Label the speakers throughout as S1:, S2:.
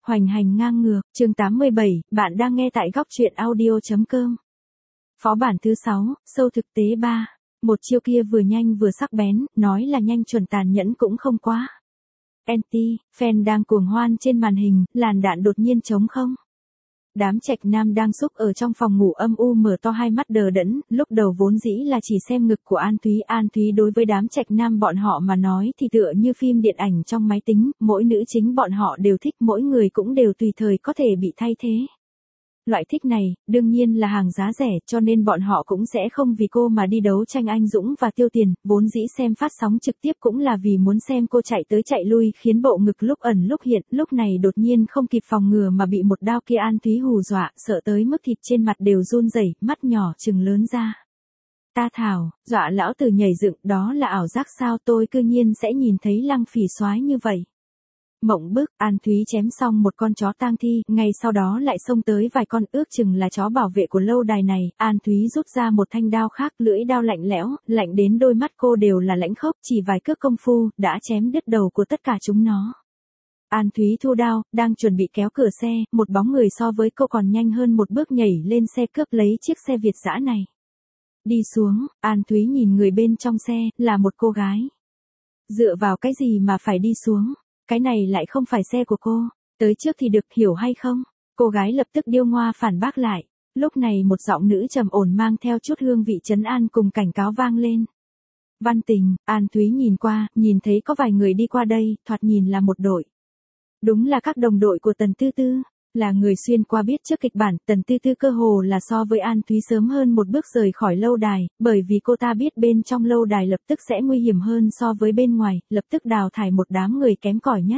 S1: Hoành hành ngang ngược, chương 87, bạn đang nghe tại góc truyện audio.com. Phó bản thứ 6, sâu thực tế 3. Một chiêu kia vừa nhanh vừa sắc bén, nói là nhanh chuẩn tàn nhẫn cũng không quá. Anti, fan đang cuồng hoan trên màn hình, làn đạn đột nhiên trống không. Đám trạch nam đang xúc ở trong phòng ngủ âm u mở to hai mắt đờ đẫn, lúc đầu vốn dĩ là chỉ xem ngực của An Thúy đối với đám trạch nam bọn họ mà nói thì tựa như phim điện ảnh trong máy tính, mỗi nữ chính bọn họ đều thích, mỗi người cũng đều tùy thời có thể bị thay thế. Loại thích này, đương nhiên là hàng giá rẻ, cho nên bọn họ cũng sẽ không vì cô mà đi đấu tranh anh dũng và tiêu tiền, vốn dĩ xem phát sóng trực tiếp cũng là vì muốn xem cô chạy tới chạy lui khiến bộ ngực lúc ẩn lúc hiện, lúc này đột nhiên không kịp phòng ngừa mà bị một đao kia An Thúy hù dọa, sợ tới mức thịt trên mặt đều run rẩy, mắt nhỏ trừng lớn ra. Ta thảo, dọa lão tử nhảy dựng, đó là ảo giác sao, tôi cư nhiên sẽ nhìn thấy Lăng Phỉ soái như vậy. Mộng bức, An Thúy chém xong một con chó tang thi, ngay sau đó lại xông tới vài con, ước chừng là chó bảo vệ của lâu đài này, An Thúy rút ra một thanh đao khác, lưỡi đao lạnh lẽo, lạnh đến đôi mắt cô đều là lãnh khốc, chỉ vài cước công phu, đã chém đứt đầu của tất cả chúng nó. An Thúy thu đao, đang chuẩn bị kéo cửa xe, một bóng người so với cô còn nhanh hơn một bước nhảy lên xe cướp lấy chiếc xe Việt dã này. Đi xuống, An Thúy nhìn người bên trong xe, là một cô gái. Dựa vào cái gì mà phải đi xuống? Cái này lại không phải xe của cô, tới trước thì được, hiểu hay không? Cô gái lập tức điêu ngoa phản bác lại. Lúc này một giọng nữ trầm ổn mang theo chút hương vị trấn an cùng cảnh cáo vang lên. Văn Tình, An Thúy nhìn qua, nhìn thấy có vài người đi qua đây, thoạt nhìn là một đội. Đúng là các đồng đội của Tần Tư Tư. Là người xuyên qua biết trước kịch bản, Tần Tư Tư cơ hồ là so với An Thúy sớm hơn một bước rời khỏi lâu đài, bởi vì cô ta biết bên trong lâu đài lập tức sẽ nguy hiểm hơn so với bên ngoài, lập tức đào thải một đám người kém cỏi nhất.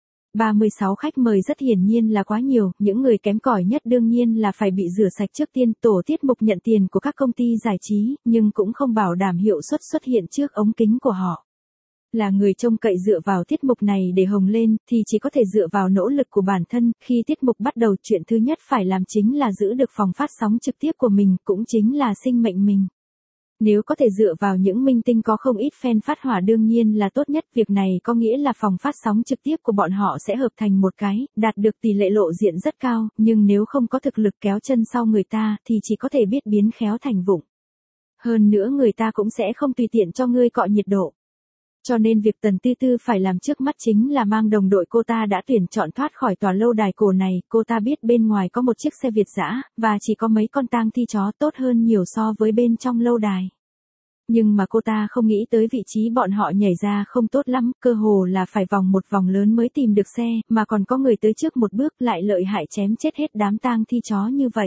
S1: 36 khách mời rất hiển nhiên là quá nhiều, những người kém cỏi nhất đương nhiên là phải bị rửa sạch trước tiên, tổ tiết mục nhận tiền của các công ty giải trí, nhưng cũng không bảo đảm hiệu suất xuất hiện trước ống kính của họ. Là người trông cậy dựa vào tiết mục này để hồng lên, thì chỉ có thể dựa vào nỗ lực của bản thân, khi tiết mục bắt đầu chuyện thứ nhất phải làm chính là giữ được phòng phát sóng trực tiếp của mình, cũng chính là sinh mệnh mình. Nếu có thể dựa vào những minh tinh có không ít fan phát hỏa đương nhiên là tốt nhất, việc này có nghĩa là phòng phát sóng trực tiếp của bọn họ sẽ hợp thành một cái, đạt được tỷ lệ lộ diện rất cao, nhưng nếu không có thực lực kéo chân sau người ta thì chỉ có thể biết biến khéo thành vụng. Hơn nữa người ta cũng sẽ không tùy tiện cho ngươi cọ nhiệt độ. Cho nên việc Tần Tư Tư phải làm trước mắt chính là mang đồng đội cô ta đã tuyển chọn thoát khỏi tòa lâu đài cổ này, cô ta biết bên ngoài có một chiếc xe Việt dã, và chỉ có mấy con tang thi chó, tốt hơn nhiều so với bên trong lâu đài. Nhưng mà cô ta không nghĩ tới vị trí bọn họ nhảy ra không tốt lắm, cơ hồ là phải vòng một vòng lớn mới tìm được xe, mà còn có người tới trước một bước lại lợi hại chém chết hết đám tang thi chó như vậy.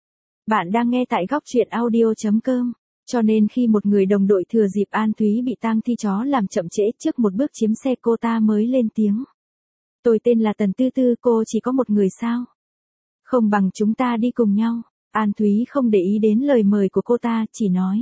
S1: Bạn đang nghe tại góc truyện audio.com. Cho nên khi một người đồng đội thừa dịp An Thúy bị tang thi chó làm chậm trễ trước một bước chiếm xe, cô ta mới lên tiếng. Tôi tên là Tần Tư Tư, cô chỉ có một người sao? Không bằng chúng ta đi cùng nhau. An Thúy không để ý đến lời mời của cô ta, chỉ nói.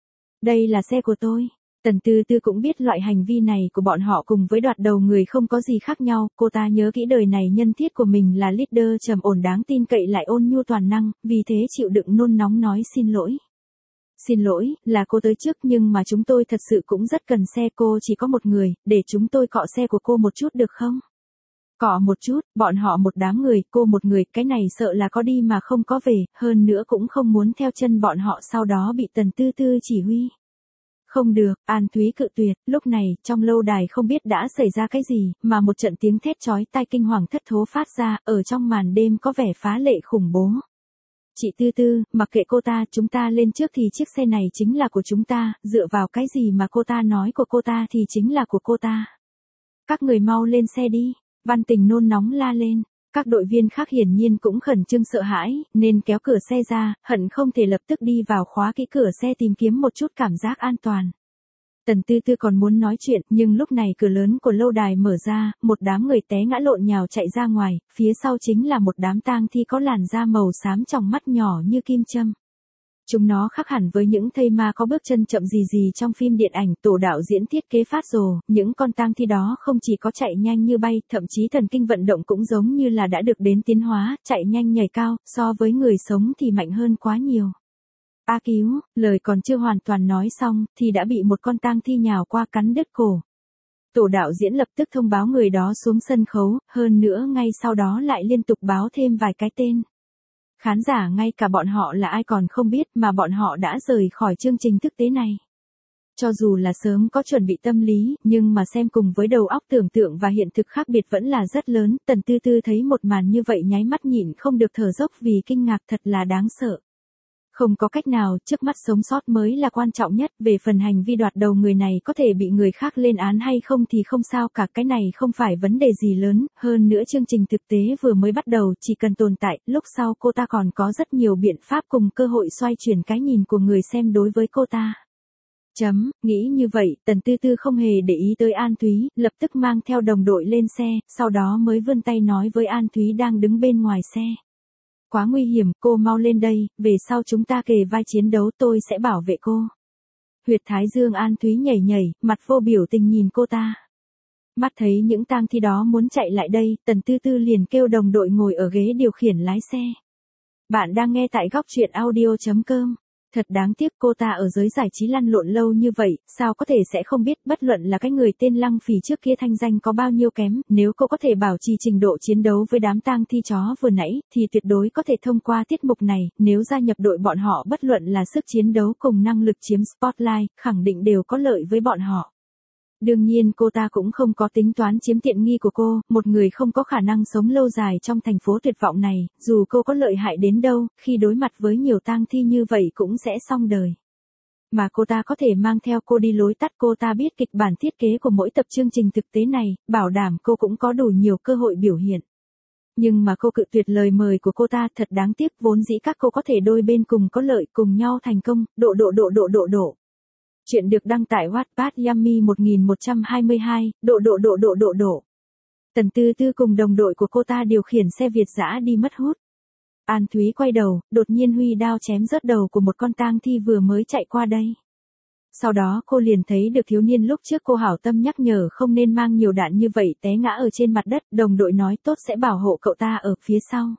S1: Đây là xe của tôi. Tần Tư Tư cũng biết loại hành vi này của bọn họ cùng với đoạt đầu người không có gì khác nhau, cô ta nhớ kỹ đời này nhân thiết của mình là leader trầm ổn đáng tin cậy lại ôn nhu toàn năng, vì thế chịu đựng nôn nóng nói xin lỗi. Xin lỗi, là cô tới trước nhưng mà chúng tôi thật sự cũng rất cần xe, cô chỉ có một người, để chúng tôi cọ xe của cô một chút được không? Cọ một chút, bọn họ một đám người, cô một người, cái này sợ là có đi mà không có về, hơn nữa cũng không muốn theo chân bọn họ sau đó bị Tần Tư Tư chỉ huy. Không được, An Thúy cự tuyệt, lúc này, trong lâu đài không biết đã xảy ra cái gì, mà một trận tiếng thét chói tai kinh hoàng thất thố phát ra, ở trong màn đêm có vẻ phá lệ khủng bố. Chị Tư Tư, mặc kệ cô ta, chúng ta lên trước thì chiếc xe này chính là của chúng ta, dựa vào cái gì mà cô ta nói của cô ta thì chính là của cô ta. Các người mau lên xe đi, Văn Tình nôn nóng la lên, các đội viên khác hiển nhiên cũng khẩn trương sợ hãi, nên kéo cửa xe ra, hận không thể lập tức đi vào khóa kỹ cửa xe tìm kiếm một chút cảm giác an toàn. Tần Tư Tư còn muốn nói chuyện, nhưng lúc này cửa lớn của lâu đài mở ra, một đám người té ngã lộn nhào chạy ra ngoài, phía sau chính là một đám tang thi có làn da màu xám tròng mắt nhỏ như kim châm. Chúng nó khác hẳn với những thây ma có bước chân chậm gì trong phim điện ảnh, tổ đạo diễn thiết kế phát rồ, những con tang thi đó không chỉ có chạy nhanh như bay, thậm chí thần kinh vận động cũng giống như là đã được đến tiến hóa, chạy nhanh nhảy cao, so với người sống thì mạnh hơn quá nhiều. A cứu, lời còn chưa hoàn toàn nói xong, thì đã bị một con tang thi nhào qua cắn đứt cổ. Tổ đạo diễn lập tức thông báo người đó xuống sân khấu, hơn nữa ngay sau đó lại liên tục báo thêm vài cái tên. Khán giả ngay cả bọn họ là ai còn không biết mà bọn họ đã rời khỏi chương trình thực tế này. Cho dù là sớm có chuẩn bị tâm lý, nhưng mà xem cùng với đầu óc tưởng tượng và hiện thực khác biệt vẫn là rất lớn. Tần Tư Tư thấy một màn như vậy nháy mắt nhịn không được thở dốc vì kinh ngạc, thật là đáng sợ. Không có cách nào, trước mắt sống sót mới là quan trọng nhất, về phần hành vi đoạt đầu người này có thể bị người khác lên án hay không thì không sao cả, cái này không phải vấn đề gì lớn, hơn nữa chương trình thực tế vừa mới bắt đầu, chỉ cần tồn tại, lúc sau cô ta còn có rất nhiều biện pháp cùng cơ hội xoay chuyển cái nhìn của người xem đối với cô ta. Nghĩ như vậy, Tần Tư Tư không hề để ý tới An Thúy, lập tức mang theo đồng đội lên xe, sau đó mới vươn tay nói với An Thúy đang đứng bên ngoài xe. Quá nguy hiểm, cô mau lên đây, về sau chúng ta kề vai chiến đấu, tôi sẽ bảo vệ cô. Huyệt thái dương An Thúy nhảy nhảy, mặt vô biểu tình nhìn cô ta. Mắt thấy những tang thi đó muốn chạy lại đây, Tần Tư Tư liền kêu đồng đội ngồi ở ghế điều khiển lái xe. Bạn đang nghe tại góc truyện audio.com. Thật đáng tiếc, cô ta ở giới giải trí lăn lộn lâu như vậy, sao có thể sẽ không biết, bất luận là cái người tên Lăng Phỉ trước kia thanh danh có bao nhiêu kém, nếu cô có thể bảo trì trình độ chiến đấu với đám tang thi chó vừa nãy, thì tuyệt đối có thể thông qua tiết mục này, nếu gia nhập đội bọn họ bất luận là sức chiến đấu cùng năng lực chiếm spotlight, khẳng định đều có lợi với bọn họ. Đương nhiên cô ta cũng không có tính toán chiếm tiện nghi của cô, một người không có khả năng sống lâu dài trong thành phố tuyệt vọng này, dù cô có lợi hại đến đâu, khi đối mặt với nhiều tang thi như vậy cũng sẽ xong đời. Mà cô ta có thể mang theo cô đi lối tắt, cô ta biết kịch bản thiết kế của mỗi tập chương trình thực tế này, bảo đảm cô cũng có đủ nhiều cơ hội biểu hiện. Nhưng mà cô cự tuyệt lời mời của cô ta, thật đáng tiếc, vốn dĩ các cô có thể đôi bên cùng có lợi, cùng nhau thành công, độ. Chuyện được đăng tải Wattpad Yummy 1122, độ. Tần Tư Tư cùng đồng đội của cô ta điều khiển xe Việt dã đi mất hút. An Thúy quay đầu, đột nhiên huy đao chém rớt đầu của một con tang thi vừa mới chạy qua đây. Sau đó cô liền thấy được thiếu niên lúc trước cô hảo tâm nhắc nhở không nên mang nhiều đạn như vậy té ngã ở trên mặt đất, đồng đội nói tốt sẽ bảo hộ cậu ta ở phía sau.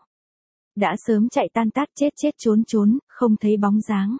S1: Đã sớm chạy tan tác, chết trốn, không thấy bóng dáng.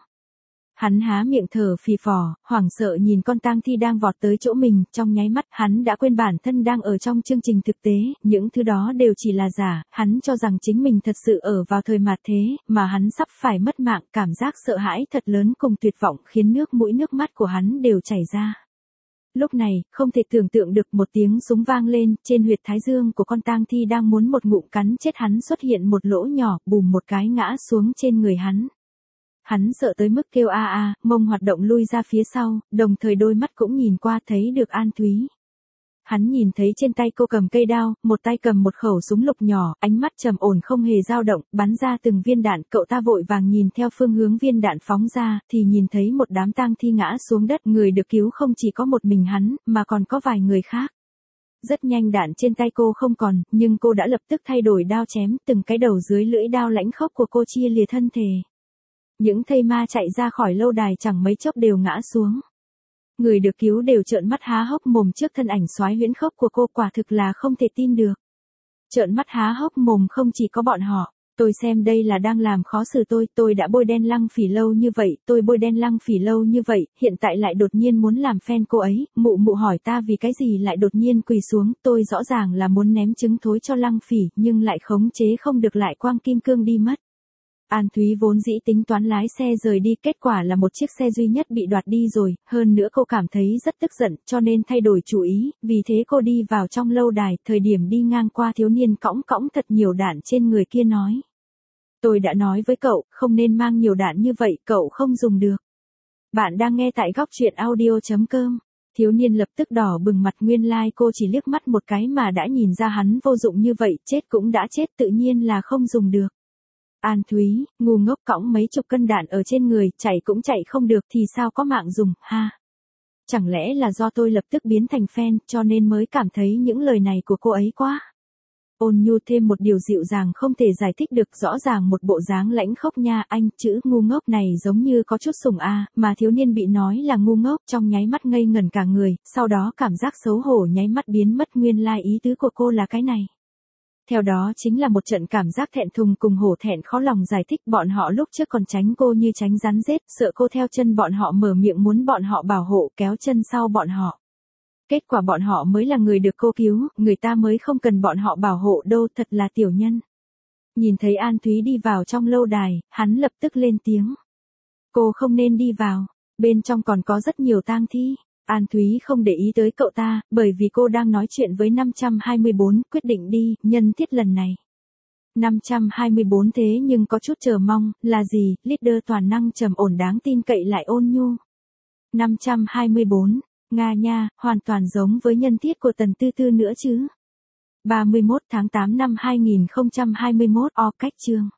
S1: Hắn há miệng thở phì phò, hoảng sợ nhìn con tang thi đang vọt tới chỗ mình, trong nháy mắt hắn đã quên bản thân đang ở trong chương trình thực tế, những thứ đó đều chỉ là giả, hắn cho rằng chính mình thật sự ở vào thời mạt thế, mà hắn sắp phải mất mạng, cảm giác sợ hãi thật lớn cùng tuyệt vọng khiến nước mũi nước mắt của hắn đều chảy ra. Lúc này, không thể tưởng tượng được, một tiếng súng vang lên, trên huyệt thái dương của con tang thi đang muốn một ngụm cắn chết hắn xuất hiện một lỗ nhỏ, bùm một cái ngã xuống trên người hắn. Hắn sợ tới mức kêu a, mông hoạt động lui ra phía sau, đồng thời đôi mắt cũng nhìn qua thấy được An Thúy. Hắn nhìn thấy trên tay cô cầm cây đao, một tay cầm một khẩu súng lục nhỏ, ánh mắt trầm ổn không hề dao động, bắn ra từng viên đạn, cậu ta vội vàng nhìn theo phương hướng viên đạn phóng ra, thì nhìn thấy một đám tang thi ngã xuống đất, người được cứu không chỉ có một mình hắn, mà còn có vài người khác. Rất nhanh đạn trên tay cô không còn, nhưng cô đã lập tức thay đổi đao chém, từng cái đầu dưới lưỡi đao lãnh khốc của cô chia lìa thân thể. Những thây ma chạy ra khỏi lâu đài chẳng mấy chốc đều ngã xuống. Người được cứu đều trợn mắt há hốc mồm trước thân ảnh soái huyễn khốc của cô, quả thực là không thể tin được. Trợn mắt há hốc mồm không chỉ có bọn họ, tôi xem đây là đang làm khó xử tôi đã bôi đen Lăng Phỉ lâu như vậy, tôi bôi đen Lăng Phỉ lâu như vậy, hiện tại lại đột nhiên muốn làm fan cô ấy, mụ hỏi ta vì cái gì lại đột nhiên quỳ xuống, tôi rõ ràng là muốn ném trứng thối cho Lăng Phỉ, nhưng lại khống chế không được lại quăng kim cương đi mất. An Thúy vốn dĩ tính toán lái xe rời đi, kết quả là một chiếc xe duy nhất bị đoạt đi rồi, hơn nữa cô cảm thấy rất tức giận, cho nên thay đổi chủ ý, vì thế cô đi vào trong lâu đài, thời điểm đi ngang qua thiếu niên cõng thật nhiều đạn trên người kia nói. Tôi đã nói với cậu, không nên mang nhiều đạn như vậy, cậu không dùng được. Bạn đang nghe tại góc truyện audio.com. Thiếu niên lập tức đỏ bừng mặt, nguyên lai cô chỉ liếc mắt một cái mà đã nhìn ra hắn vô dụng như vậy, chết cũng đã chết, tự nhiên là không dùng được. An Thúy, ngu ngốc, cõng mấy chục cân đạn ở trên người, chạy cũng chạy không được thì sao có mạng dùng, ha. Chẳng lẽ là do tôi lập tức biến thành fan, cho nên mới cảm thấy những lời này của cô ấy quá. Ôn nhu thêm một điều dịu dàng không thể giải thích được, rõ ràng một bộ dáng lãnh khốc nha, anh, chữ ngu ngốc này giống như có chút sủng a, mà thiếu niên bị nói là ngu ngốc, trong nháy mắt ngây ngẩn cả người, sau đó cảm giác xấu hổ nháy mắt biến mất, nguyên lai ý tứ của cô là cái này. Theo đó chính là một trận cảm giác thẹn thùng cùng hổ thẹn khó lòng giải thích, bọn họ lúc trước còn tránh cô như tránh rắn rết, sợ cô theo chân bọn họ mở miệng muốn bọn họ bảo hộ, kéo chân sau bọn họ. Kết quả bọn họ mới là người được cô cứu, người ta mới không cần bọn họ bảo hộ đâu, thật là tiểu nhân. Nhìn thấy An Thúy đi vào trong lâu đài, hắn lập tức lên tiếng. Cô không nên đi vào, bên trong còn có rất nhiều tang thi. An Thúy không để ý tới cậu ta, bởi vì cô đang nói chuyện với 524, quyết định đi, nhân tiết lần này. 524 thế nhưng có chút chờ mong, là gì, leader toàn năng trầm ổn đáng tin cậy lại ôn nhu. 524, Nga nha, hoàn toàn giống với nhân tiết của Tần Tư Tư nữa chứ. 31 tháng 8 năm 2021 cách chương.